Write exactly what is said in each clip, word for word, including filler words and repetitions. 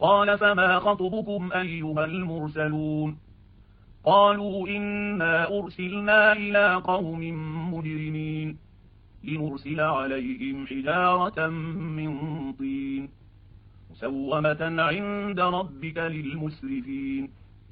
قال فما خطبكم أيها المرسلون قالوا إنا أرسلنا إلى قوم مجرمين لنرسل عليهم حجارة من طين مسومة عند ربك للمسرفين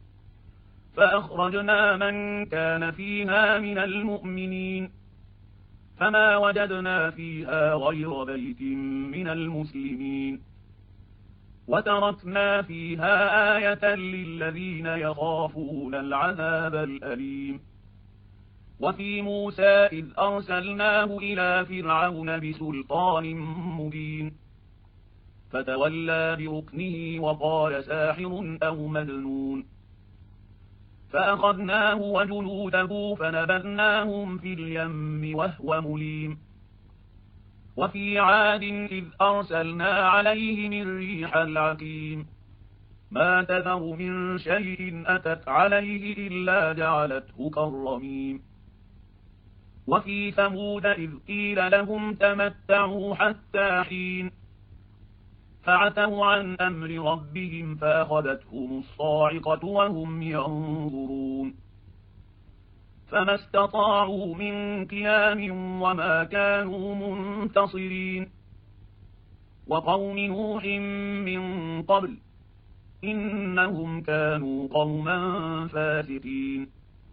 فأخرجنا من كان فيها من المؤمنين فما وجدنا فيها غير بيت من المسلمين وتركنا فيها آية للذين يخافون العذاب الأليم وفي موسى إذ أرسلناه إلى فرعون بسلطان مبين فتولى بركنه وقال ساحر أو مجنون فأخذناه وجنوده فنبذناهم في اليم وهو مليم وفي عاد إذ أرسلنا عليهم الريح العقيم ما تذر من شيء أتت عليه إلا جعلته كالرميم وفي ثمود إذ قيل لهم تمتعوا حتى حين فعتوا عن أمر ربهم فأخذتهم الصاعقة وهم ينظرون فما استطاعوا من قيام وما كانوا منتصرين وقوم نوح من قبل إنهم كانوا قوما فاسقين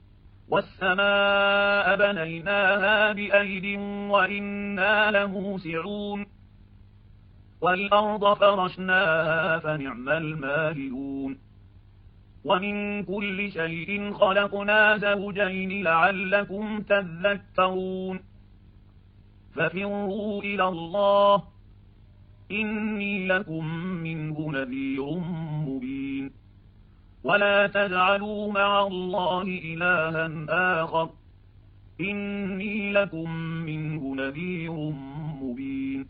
والسماء بنيناها بأيد وإنا لموسعون والأرض فرشناها فنعم الماهدون ومن كل شيء خلقنا زوجين لعلكم تذكرون ففروا إلى الله إني لكم منه نذير مبين ولا تجعلوا مع الله إلها آخر إني لكم منه نذير مبين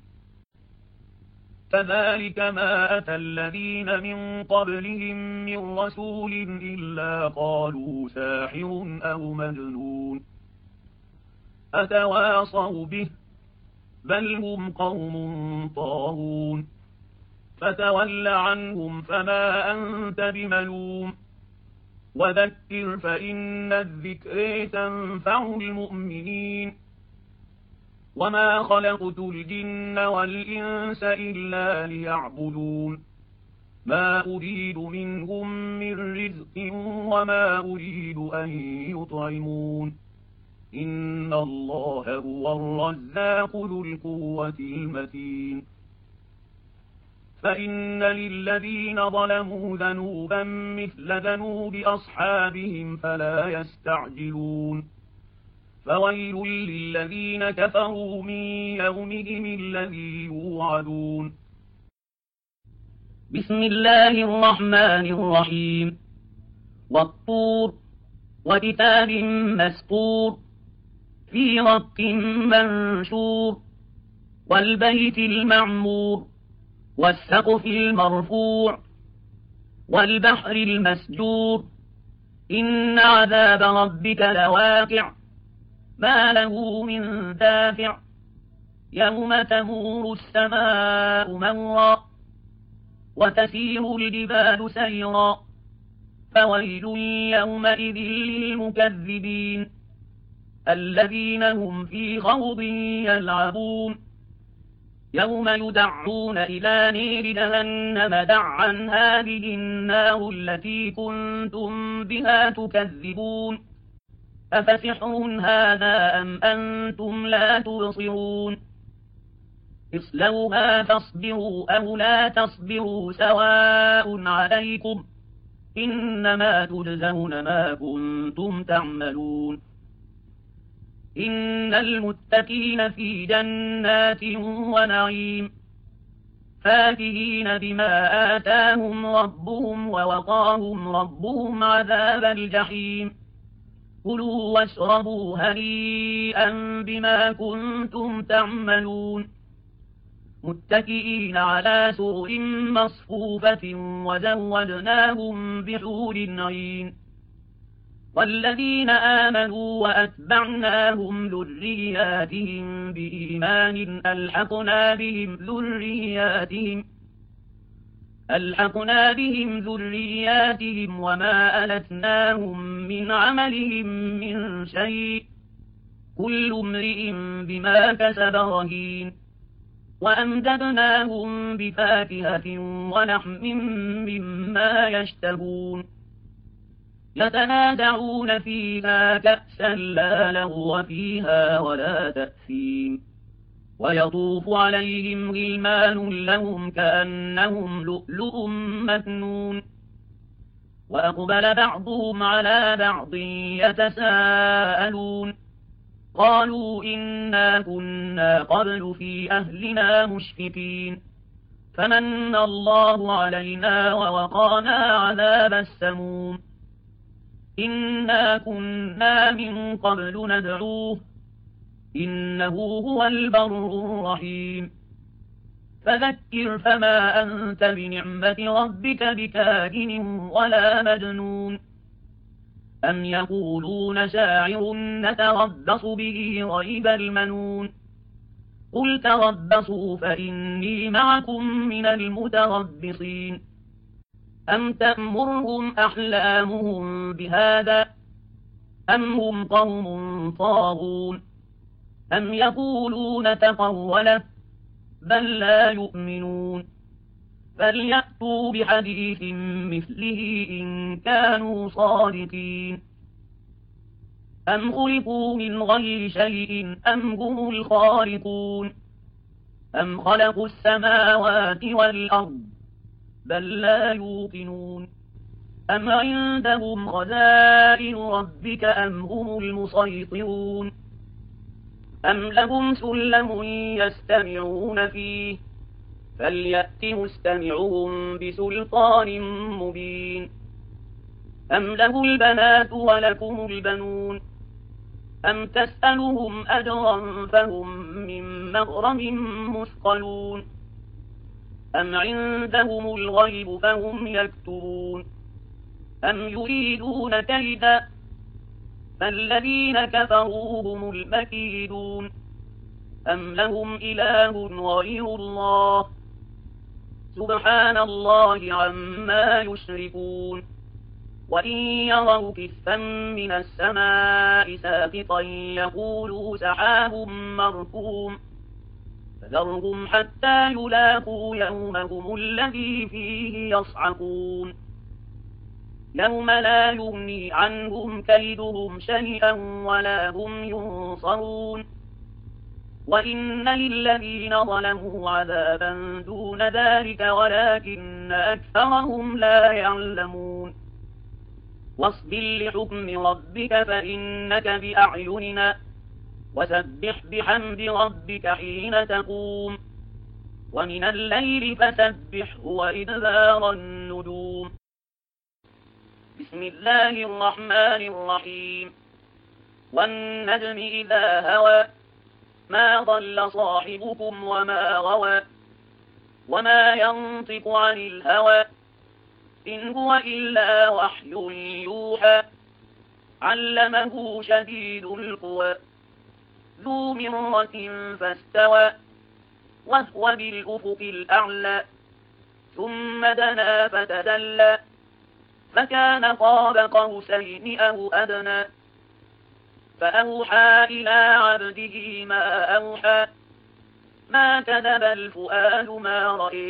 كذلك ما أتى الذين من قبلهم من رسول إلا قالوا ساحر أو مجنون أتواصوا به بل هم قوم طاغون فتول عنهم فما أنت بملوم وذكر فإن الذكر تنفع المؤمنين وما خلقت الجن والإنس إلا ليعبدون ما أريد منهم من رزق وما أريد أن يطعمون إن الله هو الرزاق ذو القوة المتين فإن للذين ظلموا ذنوبا مثل ذنوب أصحابهم فلا يستعجلون فويل للذين كفروا من يومهم الذي يوعدون بسم الله الرحمن الرحيم والطور وكتاب مسطور في رق منشور والبيت المعمور والسقف المرفوع والبحر المسجور إن عذاب ربك لواقع ما له من دافع يوم تمور السماء مورا وتسير الجبال سيرا فويل يومئذ للمكذبين الذين هم في خوض يلعبون يوم يدعون إلى نير جهنم دعا هذه النار التي كنتم بها تكذبون أفسحر هذا أم أنتم لا تبصرون اصلوها فاصبروا أو لا تصبروا سواء عليكم إنما تجزون ما كنتم تعملون إن المتقين في جنات ونعيم فاكهين بما آتاهم ربهم ووقاهم ربهم عذاب الجحيم كلوا واشربوا هنيئا بما كنتم تعملون متكئين على سرر مصفوفة وزوجناهم بحور عين والذين آمنوا وأتبعناهم ذرياتهم بإيمان ألحقنا بهم ذرياتهم ألحقنا بهم ذرياتهم وما ألتناهم من عملهم من شيء كل امرئ بما كسب رهين وأمددناهم بفاكهة ولحم مما يشتهون يتنازعون فيها كأسا لا لغو فيها ولا تأثيم ويطوف عليهم غلمان لهم كأنهم لؤلؤ مكنون وأقبل بعضهم على بعض يتساءلون قالوا إنا كنا قبل في أهلنا مشفقين فمن الله علينا ووقانا عذاب السموم إنا كنا من قبل ندعوه إنه هو البر الرحيم فذكر فما أنت بنعمة ربك بكاهن ولا مجنون أم يقولون شاعر نتربص به ريب المنون قل تربصوا فإني معكم من المتربصين أم تأمرهم أحلامهم بهذا أم هم قوم طاغون أم يقولون تقوله بل لا يؤمنون فليأتوا بحديث مثله إن كانوا صادقين أم خلقوا من غير شيء أم هم الخالقون أم خلقوا السماوات والأرض بل لا يوقنون أم عندهم خزائن ربك أم هم المسيطرون أم لهم سلم يستمعون فيه فليأت مستمعهم بسلطان مبين أم له البنات ولكم البنون أم تسألهم أجرا فهم من مغرم مثقلون أم عندهم الغيب فهم يكتبون أم يريدون كيدا فالذين كفروا هم المكيدون أم لهم إله غير الله سبحان الله عما يشركون وإن يروا كسفا من السماء ساقطا يقولوا سحاب مركوم فذرهم حتى يلاقوا يومهم الذي فيه يصعقون يوم لا يغني عنهم كيدهم شيئا ولا هم ينصرون وإن للذين ظلموا عذابا دون ذلك ولكن أكثرهم لا يعلمون واصبر لحكم ربك فإنك بأعيننا وسبح بحمد ربك حين تقوم ومن الليل فسبحه وإدبار النجوم بسم الله الرحمن الرحيم والنجم إذا هوى ما ضل صاحبكم وما غوى وما ينطق عن الهوى إن هو إلا وحي يوحى علمه شديد القوى ذو مرة فاستوى وهو بالأفق الأعلى ثم دنا فتدلى فكان قاب قوسين أو أدنى فأوحى إلى عبده ما أوحى ما كذب الفؤاد ما رأي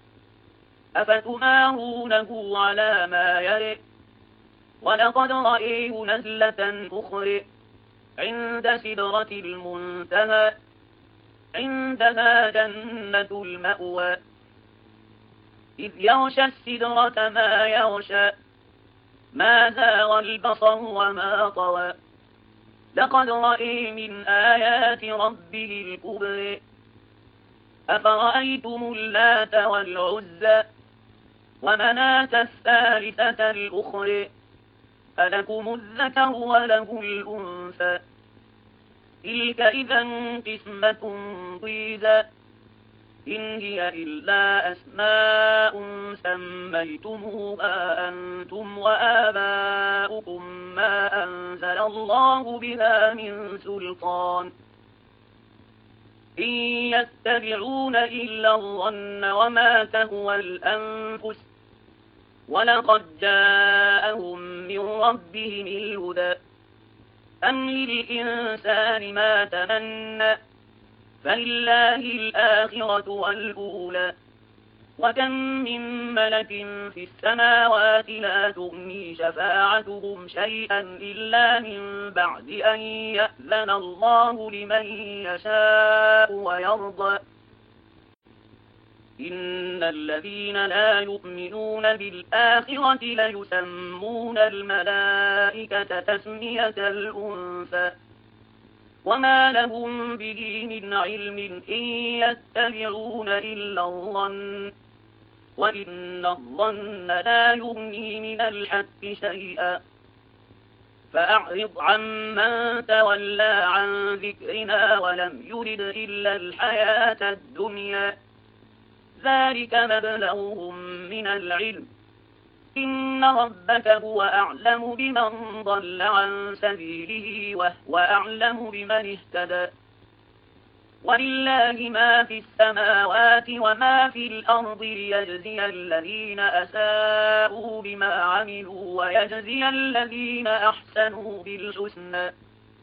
أفتمارونه على ما يرئ ولقد رأيه نزلة أخرى عند سدرة المنتهى عندها جنة المأوى إذ يغشى السدرة ما يغشى ما زاغ البصر وما طوى لقد رأي من آيات ربه الكبرى أفرأيتم اللات والعزى ومناة الثالثة الأخرى ألكم الذكر وله الأنثى تلك إذا قسمة ضيزى إن هي إلا أسماء سميتموها أنتم وآباؤكم ما أنزل الله بها من سلطان إن يتبعون إلا الظن وما تهوى الأنفس ولقد جاءهم من ربهم الهدى أم للإنسان ما تمنى فلله الآخرة والأولى وكم من ملك في السماوات لا تغني شفاعتهم شيئا إلا من بعد أن يأذن الله لمن يشاء ويرضى إن الذين لا يؤمنون بالآخرة ليسمون الملائكة تسمية الأنثى وما لهم به من علم إن يتبعون إلا الظن وإن الظن لا يغني من الحق شيئا فأعرض عمن تولى عن ذكرنا ولم يرد إلا الحياة الدنيا ذلك مبلغهم من العلم إن ربك هو أعلم بمن ضل عن سبيله وهو أعلم بمن اهتدى ولله ما في السماوات وما في الأرض ليجزي الذين أساءوا بما عملوا ويجزي الذين أحسنوا بالحسنى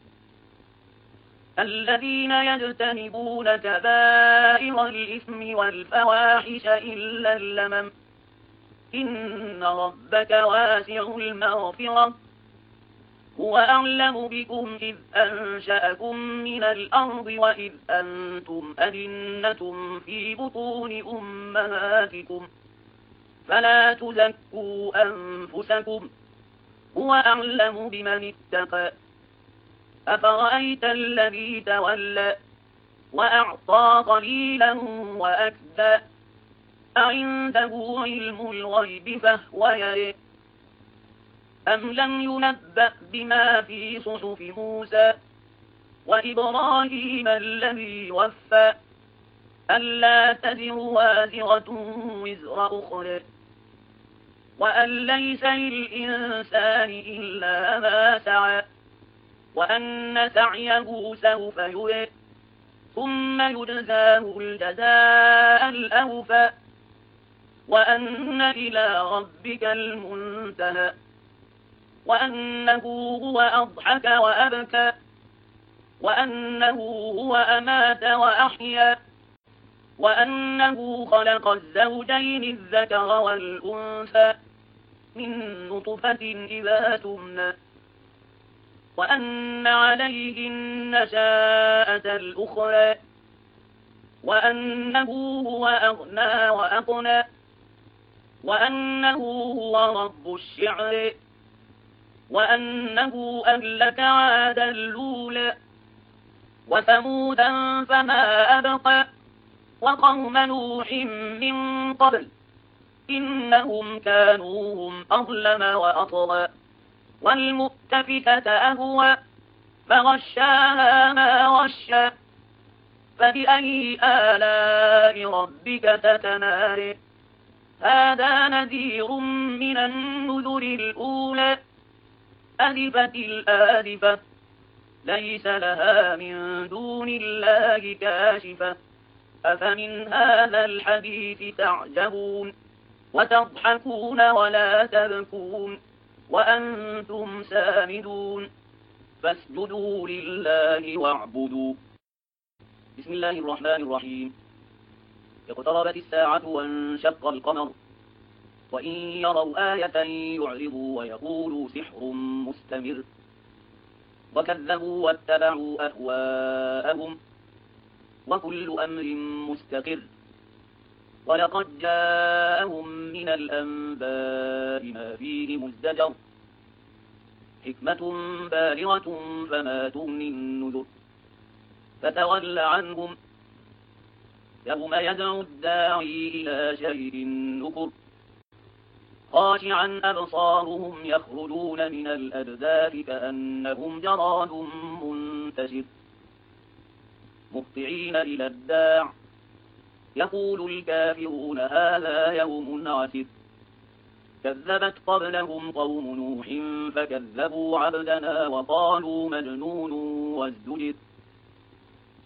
الذين يجتنبون كبائر الإثم والفواحش إلا اللمم إن ربك واسع المغفرة هو أعلم بكم إذ أنشأكم من الأرض وإذ أنتم أجنة في بطون أمهاتكم فلا تزكوا أنفسكم هو أعلم بمن اتقى أفرأيت الذي تولى وأعطى قليلا وأكدى أعنده علم الغيب فهو يرى أم لم ينبأ بما في صحف موسى وإبراهيم الذي وفى ألا تزر وازرة وزر أخرى وأن ليس للإنسان إلا ما سعى وأن سعيه سوف يرى ثم يجزاه الجزاء الأوفى وأن إلى ربك المنتهى وأنه هو أضحك وأبكى وأنه هو أمات وأحيا وأنه خلق الزوجين الذكر والأنثى من نطفة إذا تمنى وأن عليه النشاءة الأخرى وأنه هو أغنى وأقنى وأنه هو رب الشعر وأنه أهلك عادا الأولى وثمودا فما أبقى وقوم نوح من قبل إنهم كانوا هم أظلم وأطغى والمؤتفكة أهوى فغشاها ما غشى فبأي آلاء ربك تتمارى هذا نذير من النذر الأولى أزفت الآزفة ليس لها من دون الله كاشفة أفمن هذا الحديث تعجبون وتضحكون ولا تبكون وأنتم سامدون فاسجدوا لله واعبدوا بسم الله الرحمن الرحيم اقتربت الساعة وانشق القمر وإن يروا آية يعرضوا ويقولوا سحر مستمر وكذبوا واتبعوا أهواءهم وكل أمر مستقر ولقد جاءهم من الأنباء ما فيه مزدجر حكمة بالغة فما تغني النذر فتول عنهم يوم يدعو الداعي إلى شيء نكر خاشعا أبصارهم يخرجون من الأجداث كأنهم جراد منتشر مهطعين إلى الداع يقول الكافرون هذا يوم عسر كذبت قبلهم قوم نوح فكذبوا عبدنا وقالوا مجنون وازدجر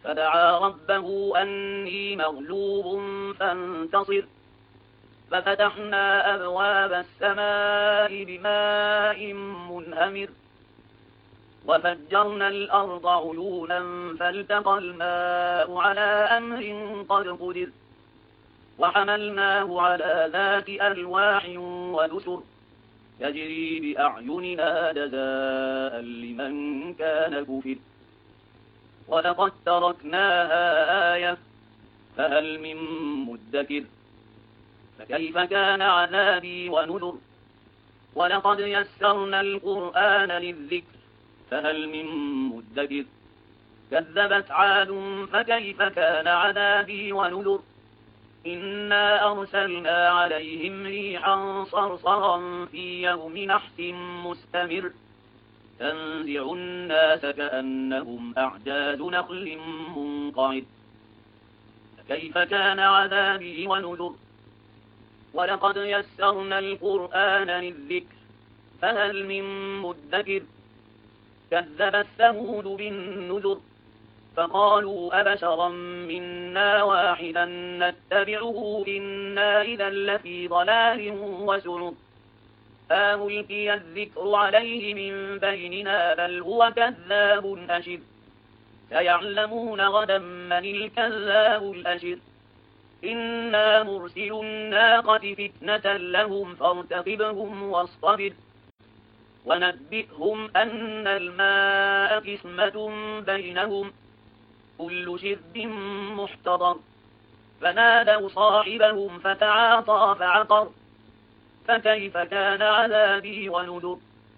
فدعا ربه أني مغلوب فانتصر ففتحنا أبواب السماء بماء منهمر وفجرنا الأرض عيونا فالتقى الماء على أمر قد قدر وحملناه على ذات ألواح ودسر يجري بأعيننا جزاء لمن كان كفر ولقد تركناها آية فهل من مدكر فكيف كان عذابي ونذر ولقد يسرنا القرآن للذكر فهل من مدكر كذبت عاد فكيف كان عذابي ونذر إنا أرسلنا عليهم ريحا صرصرا في يوم نحس مستمر تنزع الناس كأنهم أعجاز نخل منقعر فكيف كان عذابي ونذر ولقد يسرنا القرآن للذكر فهل من مدكر كذبت ثمود بالنذر فقالوا أبشرا منا واحدا نتبعه إنا إذا لفي ضلال وسعر ألقي الذكر عليه من بيننا بل هو كذاب أشر سيعلمون غدا من الكذاب الأشر إنا مرسل الناقة فتنة لهم فارتقبهم واصطبر ونبئهم أن الماء قسمة بينهم كل شرب محتضر فنادوا صاحبهم فتعاطى فعقر فكيف كان عذابي ونذر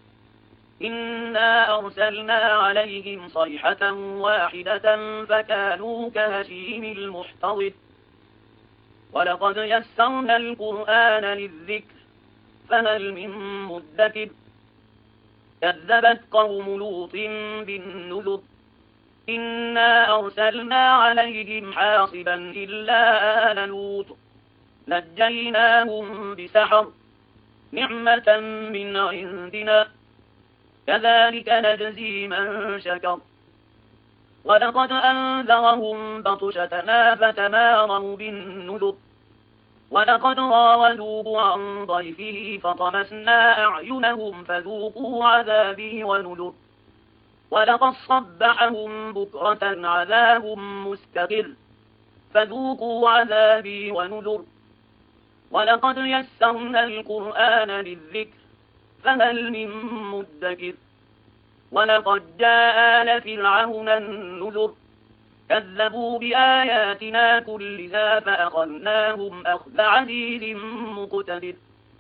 إنا أرسلنا عليهم صيحة واحدة فكانوا كهشيم المحتضر ولقد يسرنا القرآن للذكر فهل من مدكر كذبت قوم لوط بالنذر إنا أرسلنا عليهم حاصبا إلا آل لوط نجيناهم بسحر نعمة من عندنا كذلك نجزي من شكر ولقد أنذرهم بطشتنا فتماروا بالنذر ولقد راودوه عن ضيفه فطمسنا أعينهم فذوقوا عذابي ونذر ولقد صبحهم بكرة عذاب مستقر فذوقوا عذابي ونذر ولقد يسرنا القرآن للذكر فهل من مدكر ولقد جاء آل فرعون النذر كذبوا بآياتنا كلها فأخذناهم أخذ عزيز مقتدر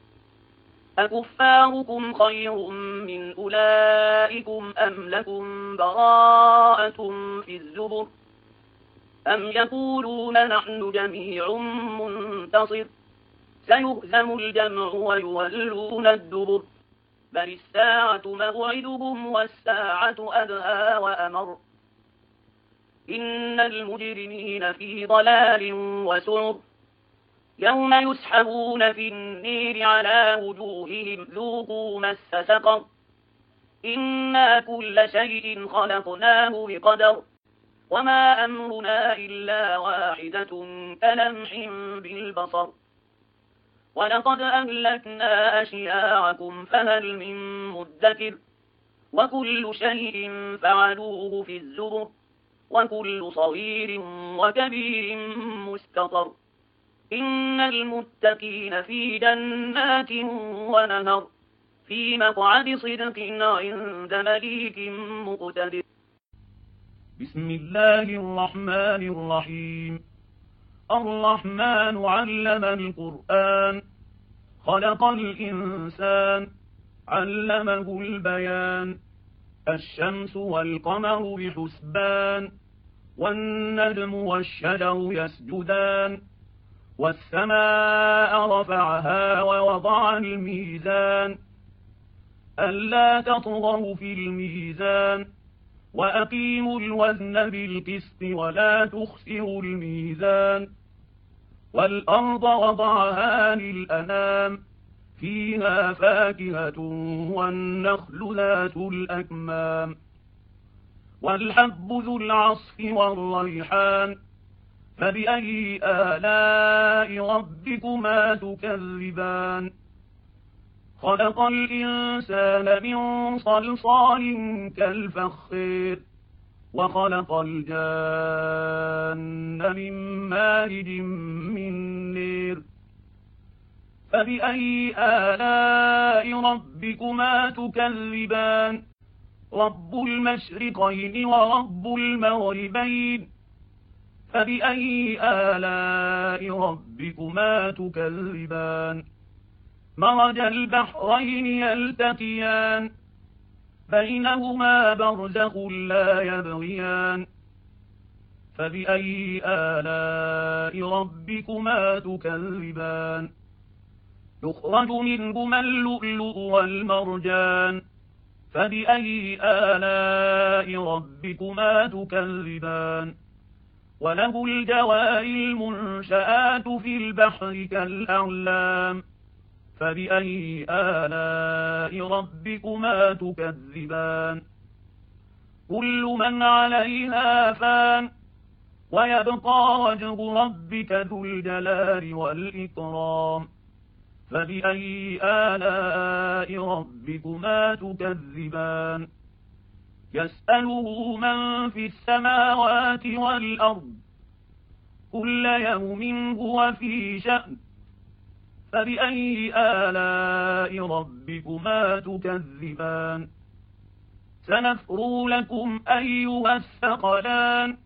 أكفاركم خير من أولئكم أم لكم براءة في الزبر أم يقولون نحن جميع منتصر سيهزم الجمع ويولون الدبر بل الساعة موعدهم والساعة أدهى وأمر إن المجرمين في ضلال وسعر يوم يسحبون في النير على وجوههم ذوقوا مس سقر إنا كل شيء خلقناه بقدر وما أمرنا إلا واحدة كلمح بالبصر ولقد أهلكنا أشياعكم فهل من مدكر وكل شيء فعلوه في الزبر وكل صغير وكبير مستطر إن المتقين في جنات ونهر في مقعد صدق عند مليك مقتدر. بسم الله الرحمن الرحيم. الرحمن علم القرآن خلق الإنسان علمه البيان الشمس والقمر بحسبان والنجم والشجر يسجدان والسماء رفعها ووضع الميزان ألا تطغوا في الميزان وأقيموا الوزن بالقسط ولا تخسروا الميزان والأرض وضعها للأنام فيها فاكهة والنخل ذات الأكمام والحب ذو العصف والريحان فبأي آلاء ربكما تكذبان خلق الإنسان من صلصال كالفخار وخلق الجان من مارج من نير فبأي آلاء ربكما تكذبان رب المشرقين ورب المغربين فبأي آلاء ربكما تكذبان مرج البحرين يلتقيان بينهما برزخ لا يبغيان فبأي آلاء ربكما تكذبان يخرج منهما اللؤلؤ والمرجان فبأي آلاء ربكما تكذبان وله الجوار المنشآت في البحر كالأعلام فبأي آلاء ربكما تكذبان كل من عليها فان ويبقى وجه ربك ذو الجلال والإكرام فبأي آلاء ربكما تكذبان يسأله من في السماوات والأرض كل يوم هو في شأن فبأي آلاء ربكما تكذبان سنفرغ لكم أيها الثقلان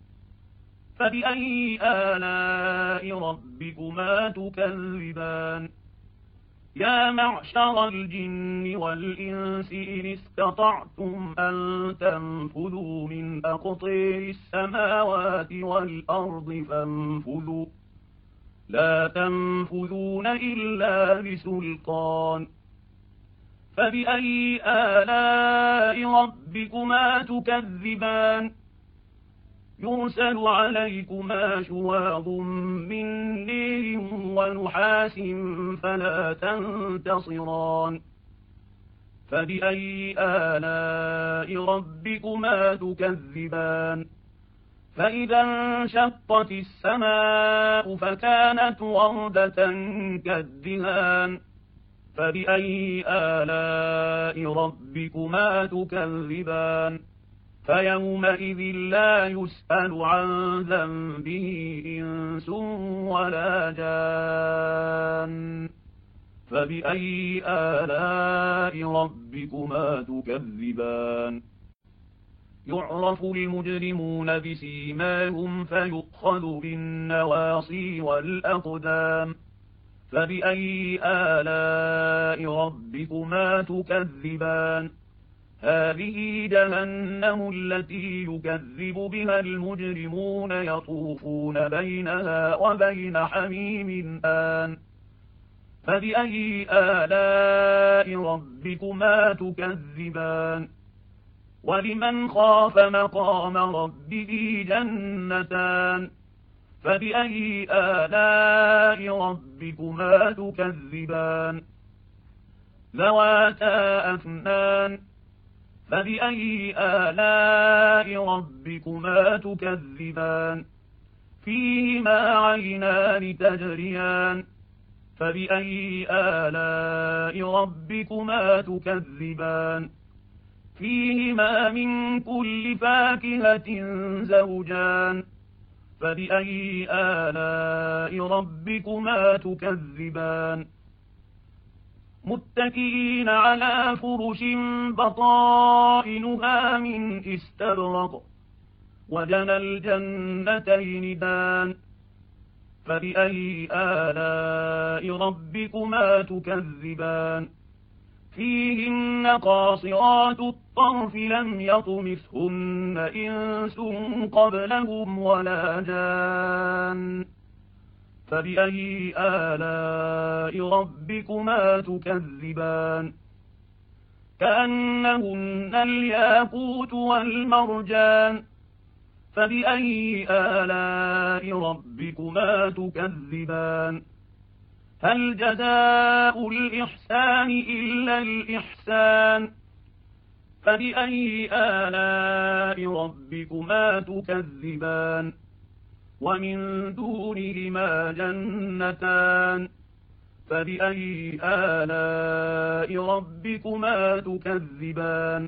فبأي آلاء ربكما تكذبان يا معشر الجن والإنس إن استطعتم أن تنفذوا من أقطار السماوات والأرض فانفذوا لا تنفذون إلا بسلطان فبأي آلاء ربكما تكذبان يرسل عليكما شواظ من نير ونحاس فلا تنتصران فبأي آلاء ربكما تكذبان فإذا انشقت السماء فكانت وردة كالدهان فبأي آلاء ربكما تكذبان فيومئذ لا يسأل عن ذنبه إنس ولا جان فبأي آلاء ربكما تكذبان يعرف المجرمون بسيماهم فيؤخذ بالنواصي والأقدام فبأي آلاء ربكما تكذبان هذه جهنم التي يكذب بها المجرمون يطوفون بينها وبين حميم آن فبأي آلاء ربكما تكذبان ولمن خاف مقام ربه جنتان فبأي آلاء ربكما تكذبان ذواتا أفنان فبأي آلاء ربكما تكذبان فيهما عينان تجريان فبأي آلاء ربكما تكذبان فيهما من كل فاكهة زوجان فبأي آلاء ربكما تكذبان متكئين على فرش بطائنها من استبرق وجنى الجنتين دان فبأي آلاء ربكما تكذبان فيهن قاصرات الطرف لم يطمثهن إنس قبلهم ولا جان فبأي آلاء ربكما تكذبان كأنهن الياقوت والمرجان فبأي آلاء ربكما تكذبان هل جزاء الإحسان إلا الإحسان فبأي آلاء ربكما تكذبان ومن دونهما جنتان فبأي آلاء ربكما تكذبان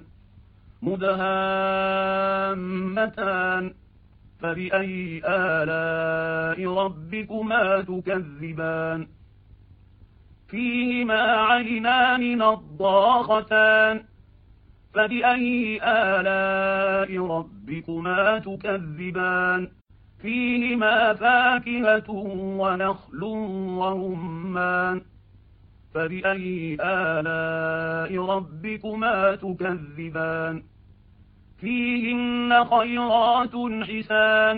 مدهامتان فبأي آلاء ربكما تكذبان فيهما عينان نضاختان فبأي آلاء ربكما تكذبان فيهما فاكهة ونخل ورمان فبأي آلاء ربكما تكذبان فيهن خيرات حسان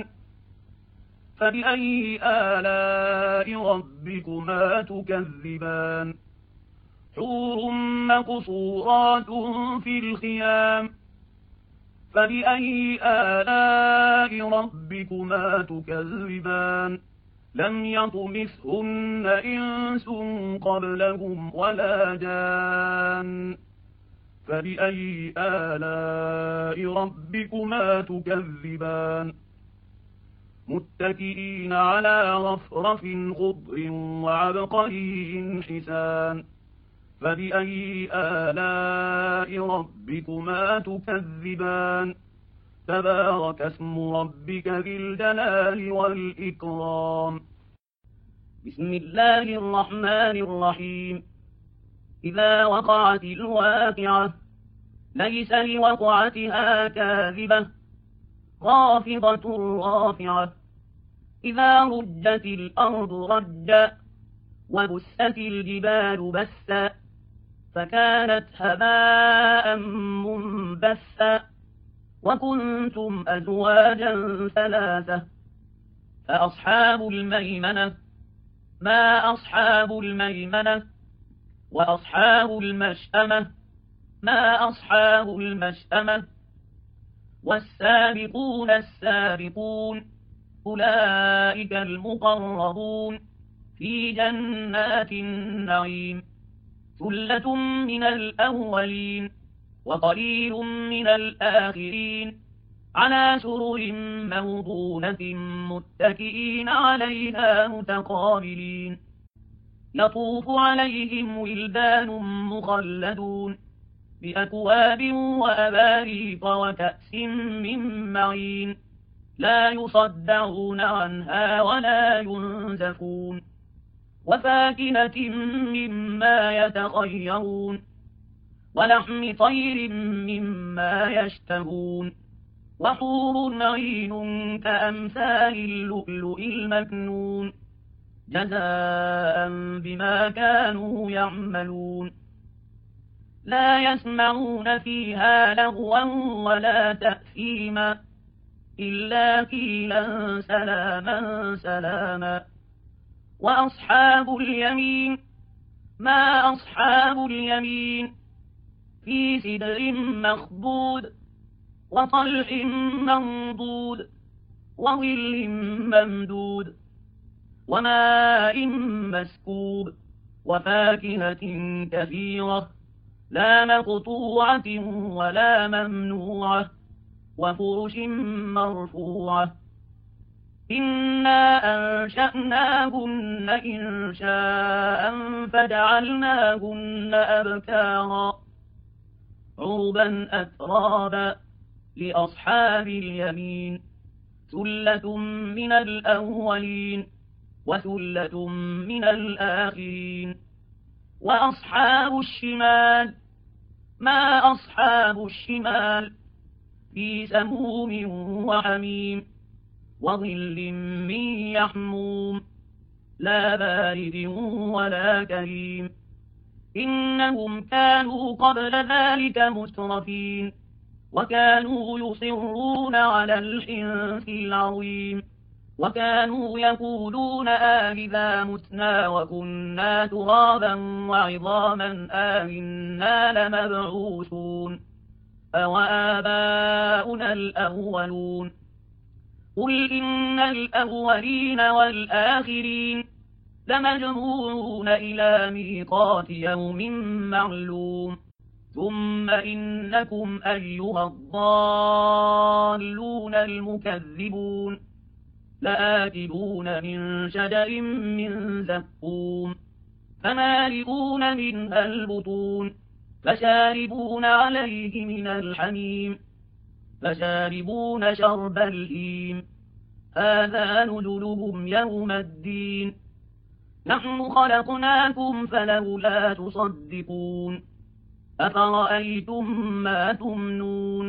فبأي آلاء ربكما تكذبان حور مقصورات في الخيام فبأي آلاء ربكما تكذبان لم يطمثهن إنس قبلهم ولا جان فبأي آلاء ربكما تكذبان متكئين على رفرف خضر وعبقري حسان فبأي آلاء ربكما تكذبان تبارك اسم ربك ذي الجلال والإكرام بسم الله الرحمن الرحيم إذا وقعت الواقعة ليس لوقعتها كاذبة خافضة رافعة إذا رجت الأرض رجا وبست الجبال بسا فكانت هباء منبثا وكنتم أزواجا ثلاثة فأصحاب الميمنة ما أصحاب الميمنة وأصحاب المشأمة ما أصحاب المشأمة والسابقون السابقون أولئك المقربون في جنات النعيم ثلة من الأولين وقليل من الآخرين على سرر موضونة متكئين عليها متقابلين يطوف عليهم ولدان مخلدون بأكواب وأباريق وكأس من معين لا يصدعون عنها ولا ينزفون وفاكهة مما يتخيرون ولحم طير مما يشتهون وحور عين كأمثال اللؤلؤ المكنون جزاء بما كانوا يعملون لا يسمعون فيها لغوا ولا تأثيما إلا قيلا سلاما سلاما وأصحاب اليمين ما أصحاب اليمين في سدر مخضود وطلح منضود وظل ممدود وماء مسكوب وفاكهة كثيرة لا مقطوعة ولا ممنوعة وفرش مرفوعة إنا أنشأناهن إنشاء فجعلناهن أبكارا عربا أترابا لأصحاب اليمين ثلة من الأولين وثلة من الآخرين وأصحاب الشمال ما أصحاب الشمال في سموم وحميم وظل من يحموم لا بارد ولا كريم إنهم كانوا قبل ذلك مترفين وكانوا يصرون على الحنث العظيم وكانوا يقولون آئذا متنا وكنا ترابا وعظاما آئنا لمبعوثون أوآباؤنا الأولون قل إن الأولين والآخرين لمجموعون إلى ميقات يوم معلوم ثم إنكم أيها الضالون المكذبون لآكلون من شجر من زقوم فمالئون منها البطون فشاربون عليه من الحميم فشاربون شرب الهيم هذا نزلهم يوم الدين نحن خلقناكم فلولا تصدقون أفرأيتم ما تمنون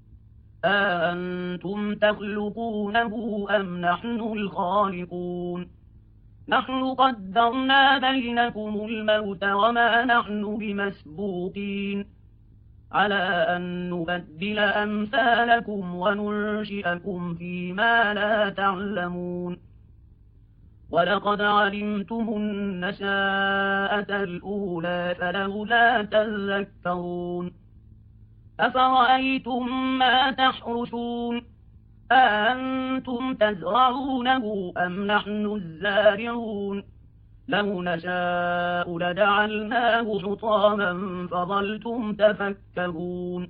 أأنتم تخلقونه أم نحن الخالقون نحن قدرنا بينكم الموت وما نحن بمسبوقين على أن نبدل أمثالكم وننشئكم فيما لا تعلمون ولقد علمتم النشاءة الأولى فلولا تذكرون أفرأيتم ما تحرثون أأنتم تزرعونه أم نحن الزارعون لو نشاء لجعلناه حطاما فظلتم تفكهون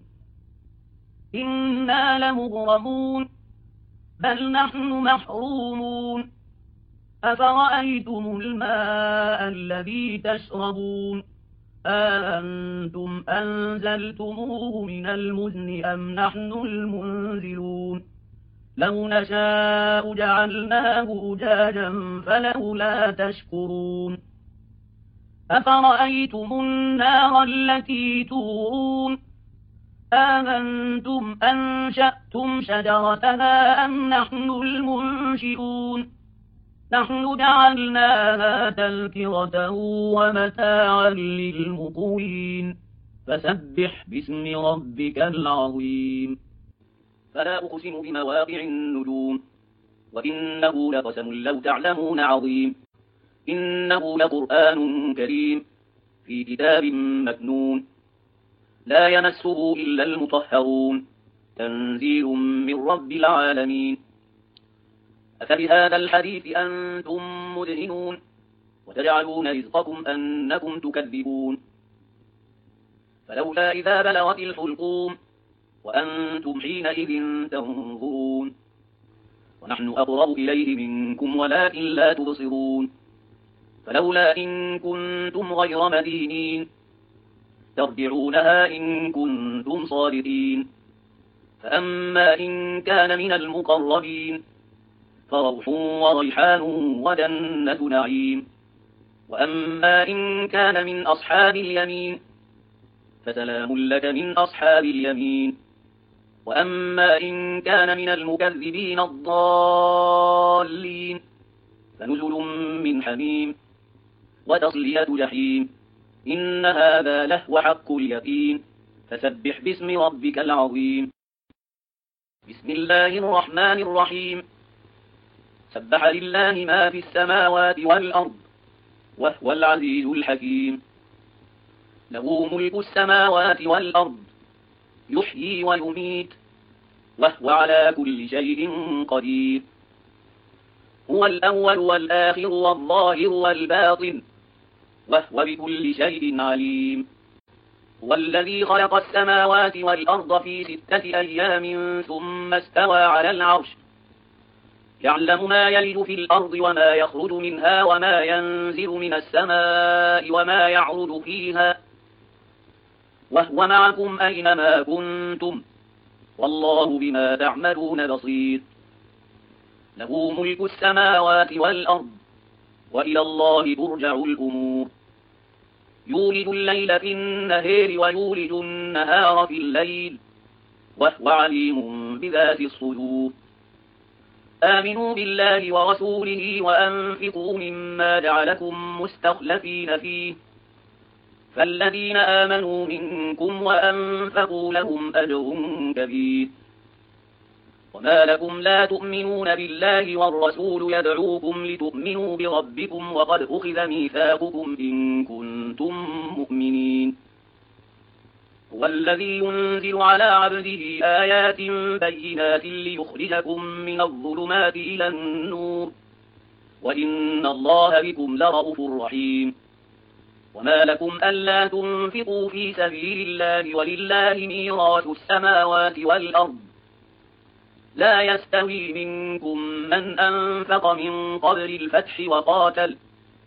إنا لمغرمون بل نحن محرومون أفرأيتم الماء الذي تشربون أأنتم أنزلتموه من المزن أم نحن المنزلون لو نشاء جعلناه أجاجا فلولا تشكرون أفرأيتم النار التي تورون أأنتم أنشأتم شجرتها أم نحن المنشئون نحن جعلناها تذكرة ومتاعا للمقوين فسبح باسم ربك العظيم فلا أقسم بمواقع النجوم وإنه لقسم لو تعلمون عظيم إنه لقرآن كريم في كتاب مكنون لا يمسه إلا المطهرون تنزيل من رب العالمين أفبهذا الحديث أنتم مدهنون وتجعلون رزقكم أنكم تكذبون فلولا إذا بلغت الحلقوم وأنتم حينئذ تنظرون ونحن أقرب إليه منكم ولكن لا تبصرون فلولا إن كنتم غير مدينين ترجعونها إن كنتم صادقين فأما إن كان من المقربين فروح وريحان وجنة نعيم وأما إن كان من أصحاب اليمين فسلام لك من أصحاب اليمين وأما إن كان من المكذبين الضالين فنزل من حميم وتصلية جحيم إن هذا لهو حق اليقين فسبح باسم ربك العظيم بسم الله الرحمن الرحيم سبح لله ما في السماوات والأرض وهو العزيز الحكيم له ملك السماوات والأرض يحيي ويميت وهو على كل شيء قدير هو الأول والآخر والظاهر والباطن وهو بكل شيء عليم هو الذي خلق السماوات والأرض في ستة أيام ثم استوى على العرش يعلم ما يلج في الأرض وما يخرج منها وما ينزل من السماء وما يعرض فيها وهو معكم أينما كنتم والله بما تعملون بصير له ملك السماوات والأرض وإلى الله ترجع الأمور يولد الليل في النهار ويولد النهار في الليل وهو عليم بذات الصدور آمنوا بالله ورسوله وأنفقوا مما جعلكم مستخلفين فيه فالذين آمنوا منكم وأنفقوا لهم أجر كبير وما لكم لا تؤمنون بالله والرسول يدعوكم لتؤمنوا بربكم وقد أخذ ميثاقكم إن كنتم مؤمنين هو الذي ينزل على عبده آيات بينات ليخرجكم من الظلمات إلى النور وإن الله بكم لرؤوف رحيم وما لكم ألا تنفقوا في سبيل الله ولله ميراث السماوات والأرض لا يستوي منكم من أنفق من قبل الفتح وقاتل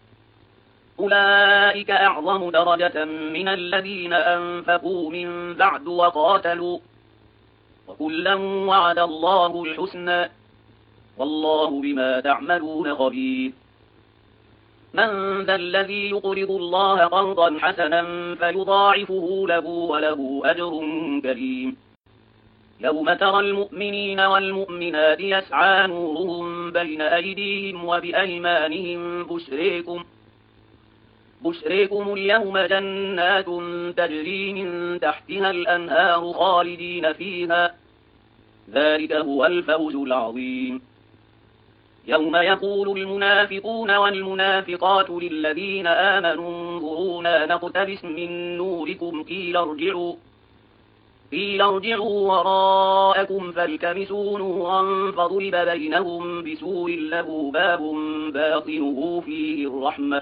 أولئك أعظم درجة من الذين أنفقوا من بعد وقاتلوا وكلا وعد الله الحسنى والله بما تعملون خبير من ذا الذي يقرض الله قرضا حسنا فيضاعفه له وله أجر كريم يوم ترى المؤمنين والمؤمنات يسعى نورهم بين أيديهم وبأيمانهم بشريكم بشريكم اليوم جنات تجري من تحتها الأنهار خالدين فيها ذلك هو الفوز العظيم يوم يقول المنافقون والمنافقات للذين آمنوا انظرونا نقتبس من نوركم قيل ارجعوا قيل ارجعوا وراءكم فالتمسوا نورا فضرب بينهم بسور له باب باطنه فيه الرحمة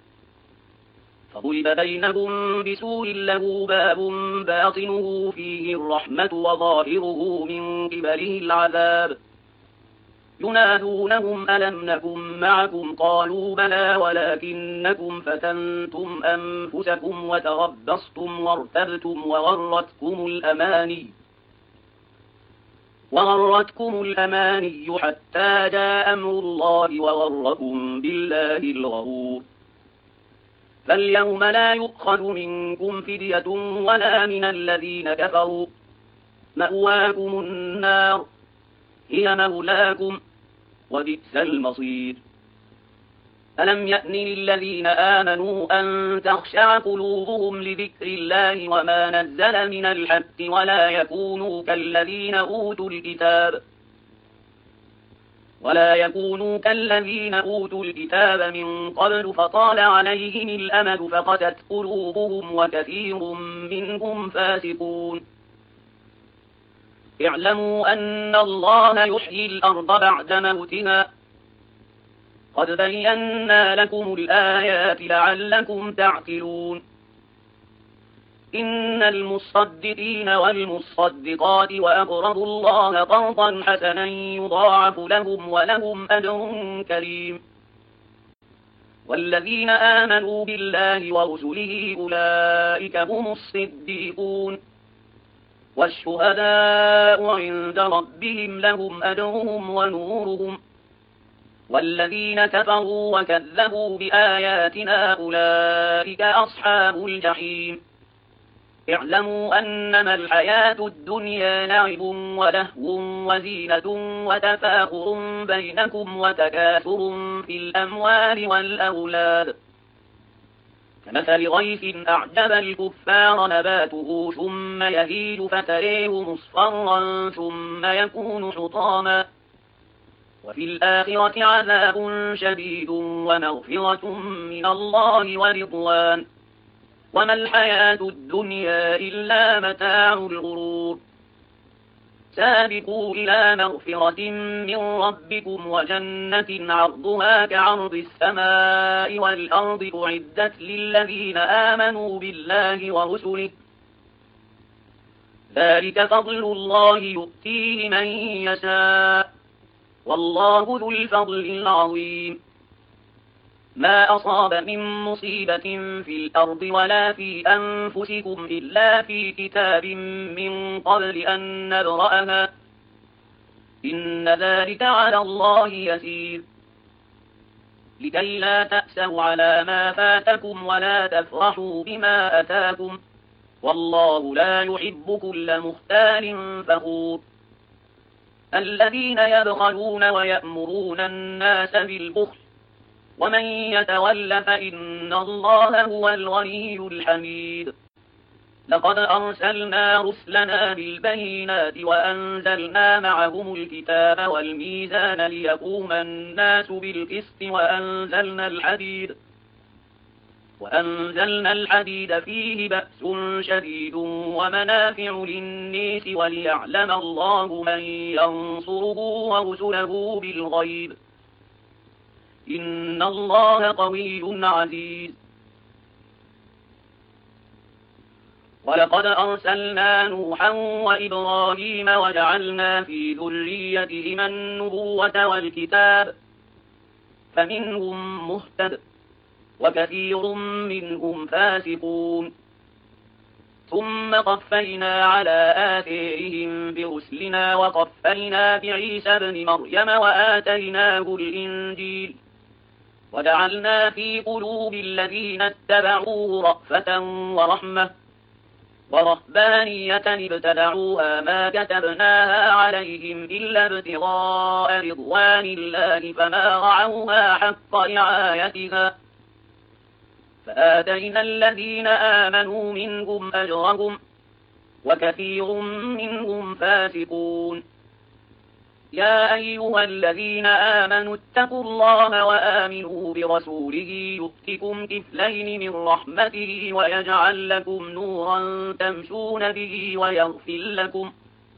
فضرب بينهم بسور له باب باطنه فيه الرحمة وظاهره من قبله العذاب ينادونهم ألم نكن معكم قالوا بلى ولكنكم فتنتم أنفسكم وتربصتم وارتبتم وغرتكم الأماني وغرتكم الأماني حتى جاء أمر الله وغركم بالله الغرور فاليوم لا يؤخذ منكم فدية ولا من الذين كفروا مأواكم النار هي مولاكم وبئس المصير ألم يأن للذين آمنوا أن تخشع قلوبهم لذكر الله وما نزل من الحق ولا يكونوا كالذين أوتوا الكتاب ولا يكونوا كالذين أوتوا الكتاب من قبل فطال عليهم الأمد فقست قلوبهم وكثير منهم فاسقون اعلموا أن الله يحيي الأرض بعد موتها قد بينا لكم الآيات لعلكم تعقلون إن المصدقين والمصدقات وأقرضوا الله قرضا حسنا يضاعف لهم ولهم أجر كريم والذين آمنوا بالله ورسله أولئك هم الصديقون والشهداء عند ربهم لهم أجرهم ونورهم والذين كفروا وكذبوا بآياتنا أولئك أصحاب الجحيم اعلموا أنما الحياة الدنيا لعب ولهو وزينة وتفاخر بينكم وتكاثر في الأموال والأولاد كمثل غيث أعجب الكفار نباته ثم يهيج فتريه مصفرا ثم يكون حطاما وفي الآخرة عذاب شديد ومغفرة من الله ورضوان وما الحياة الدنيا إلا متاع الغرور سابقوا إلى مغفرة من ربكم وجنة عرضها كعرض السماء والأرض أعدت للذين آمنوا بالله ورسله ذلك فضل الله يؤتيه من يشاء والله ذو الفضل العظيم ما أصاب من مصيبة في الأرض ولا في أنفسكم إلا في كتاب من قبل أن نبرأها إن ذلك على الله يسير لكي لا تأسوا على ما فاتكم ولا تفرحوا بما أتاكم والله لا يحب كل مختال فخور الذين يبخلون ويأمرون الناس بالبخل ومن يتول فإن الله هو الغني الحميد لقد أرسلنا رسلنا بالبينات وأنزلنا معهم الكتاب والميزان ليقوم الناس بالقسط وأنزلنا الحديد وأنزلنا الحديد فيه بأس شديد ومنافع للناس وليعلم الله من ينصره ورسله بالغيب إن الله قوي عزيز ولقد أرسلنا نوحا وإبراهيم وجعلنا في ذريتهما النبوة والكتاب فمنهم مهتد وكثير منهم فاسقون ثم قفينا على آثارهم برسلنا وقفينا بعيسى ابن مريم وآتيناه الإنجيل وجعلنا في قلوب الذين اتبعوه رأفة ورحمة ورهبانية ابتدعوها ما كتبناها عليهم إلا ابتغاء رضوان الله فما رعوها حق رعايتها فآتينا الذين آمنوا منهم أجرهم وكثير منهم فاسقون يا أيها الذين آمنوا اتقوا الله وآمنوا برسوله يؤتكم كفلين من رحمته ويجعل لكم نورا تمشون به ويغفر لكم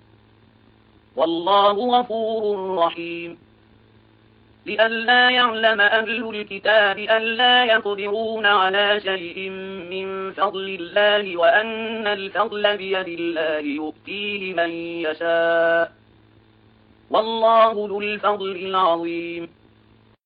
والله غفور رحيم لئلا يعلم أهل الكتاب ألا يقدرون على شيء من فضل الله وأن الفضل بيد الله يؤتيه من يشاء والله ذو الفضل العظيم